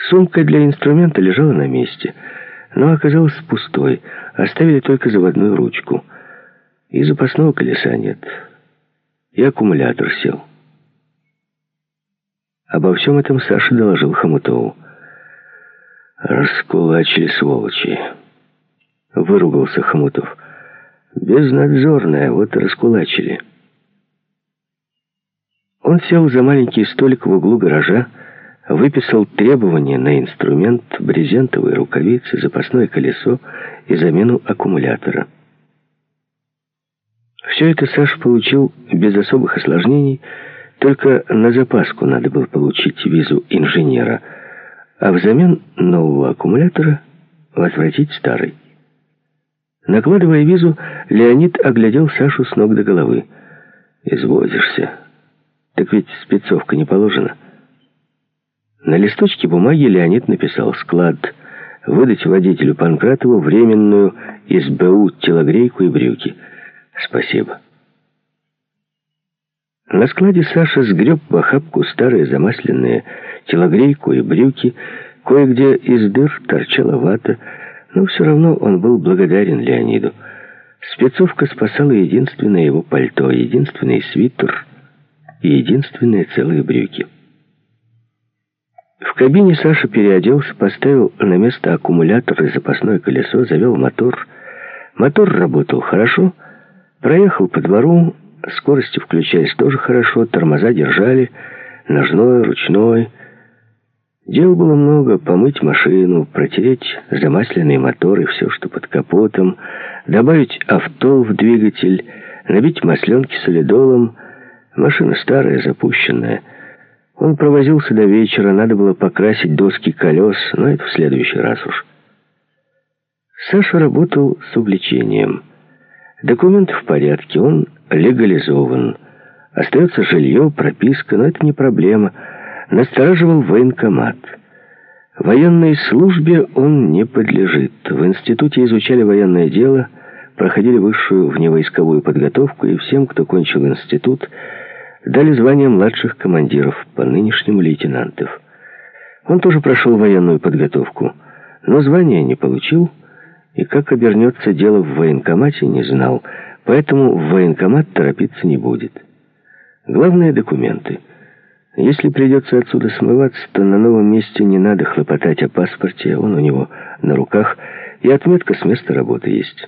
Сумка для инструмента лежала на месте, но оказалась пустой. Оставили только заводную ручку. И запасного колеса нет. И аккумулятор сел. Обо всем этом Саша доложил Хомутову. «Раскулачили, сволочи!» — выругался Хомутов. «Безнадзорная, вот и раскулачили». Он сел за маленький столик в углу гаража, выписал требования на инструмент, брезентовые рукавицы, запасное колесо и замену аккумулятора. Все это Саша получил без особых осложнений, только на запаску надо было получить визу инженера, а взамен нового аккумулятора возвратить старый. Накладывая визу, Леонид оглядел Сашу с ног до головы. «Извозишься. Так ведь спецовка не положена». На листочке бумаги Леонид написал: «Склад. Выдать водителю Панкратову временную из БУ телогрейку и брюки. Спасибо». На складе Саша сгреб в охапку старые замасленные телогрейку и брюки. Кое-где из дыр торчала вата, но все равно он был благодарен Леониду. Спецовка спасала единственное его пальто, единственный свитер и единственные целые брюки. В кабине Саша переоделся, поставил на место аккумулятор и запасное колесо, завел мотор. Мотор работал хорошо, проехал по двору, скорости включались тоже хорошо, тормоза держали, ножной, ручной. Дел было много: помыть машину, протереть замасленный мотор и все, что под капотом, добавить автол в двигатель, набить масленки солидолом. Машина старая, запущенная. Он провозился до вечера, надо было покрасить доски колес, но это в следующий раз уж. Саша работал с увлечением. Документы в порядке, он легализован. Остается жилье, прописка, но это не проблема. Настораживал военкомат. Военной службе он не подлежит. В институте изучали военное дело, проходили высшую вневойсковую подготовку, и всем, кто кончил институт, дали звание младших командиров, по нынешнему лейтенантов. Он тоже прошел военную подготовку, но звания не получил, и как обернется дело в военкомате, не знал, поэтому в военкомат торопиться не будет. Главное — документы. Если придется отсюда смываться, то на новом месте не надо хлопотать о паспорте, он у него на руках, и отметка с места работы есть.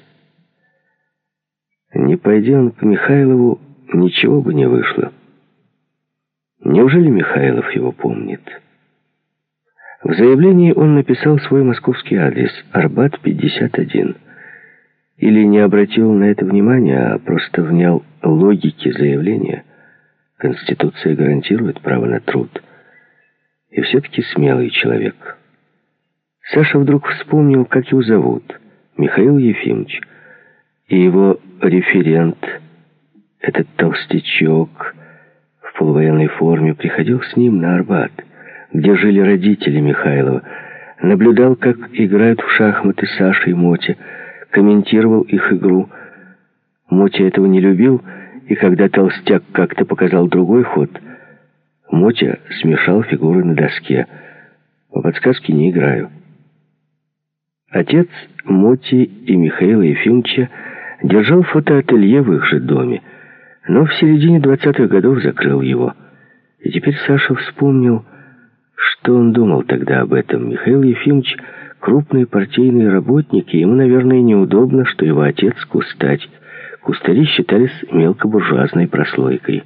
Не пойди он к Михайлову, ничего бы не вышло. Неужели Михайлов его помнит? В заявлении он написал свой московский адрес — Арбат, 51. Или не обратил на это внимания, а просто внял логике заявления. Конституция гарантирует право на труд. И все-таки смелый человек. Саша вдруг вспомнил, как его зовут. Михаил Ефимович. И его референт, этот толстячок в полувоенной форме, приходил с ним на Арбат, где жили родители Михайлова, наблюдал, как играют в шахматы Саша и Мотя, комментировал их игру. Мотя этого не любил, и когда толстяк как-то показал другой ход, Мотя смешал фигуры на доске. По подсказке не играю. Отец Моти и Михаила Ефимовича держал фотоателье в их же доме, но в середине 20-х годов закрыл его. И теперь Саша вспомнил, что он думал тогда об этом. Михаил Ефимович — крупный партийный работник, и ему, наверное, неудобно, что его отец — кустарь. Кустари считались мелкобуржуазной прослойкой.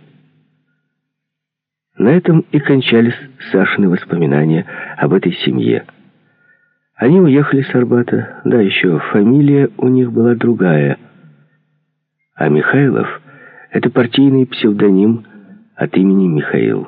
На этом и кончались Сашины воспоминания об этой семье. Они уехали с Арбата, да, еще фамилия у них была другая. А Михайлов — это партийный псевдоним от имени Михаил.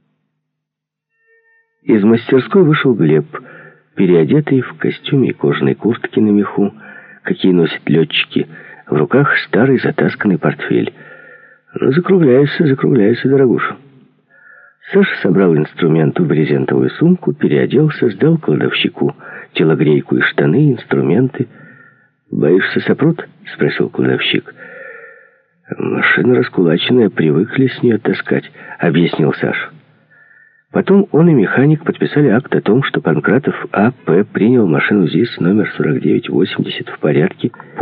Из мастерской вышел Глеб, переодетый в костюме и кожаной куртке на меху, какие носят летчики, в руках старый затасканный портфель. «Ну, закругляйся, дорогуша». Саша собрал инструмент в брезентовую сумку, переоделся, сдал кладовщику телогрейку и штаны, инструменты. «Боишься, сопрут?» — спросил кладовщик. «Машина раскулаченная, привыкли с нее таскать», — объяснил Саша. Потом он и механик подписали акт о том, что Панкратов А.П. принял машину ЗИС номер 4980 в порядке,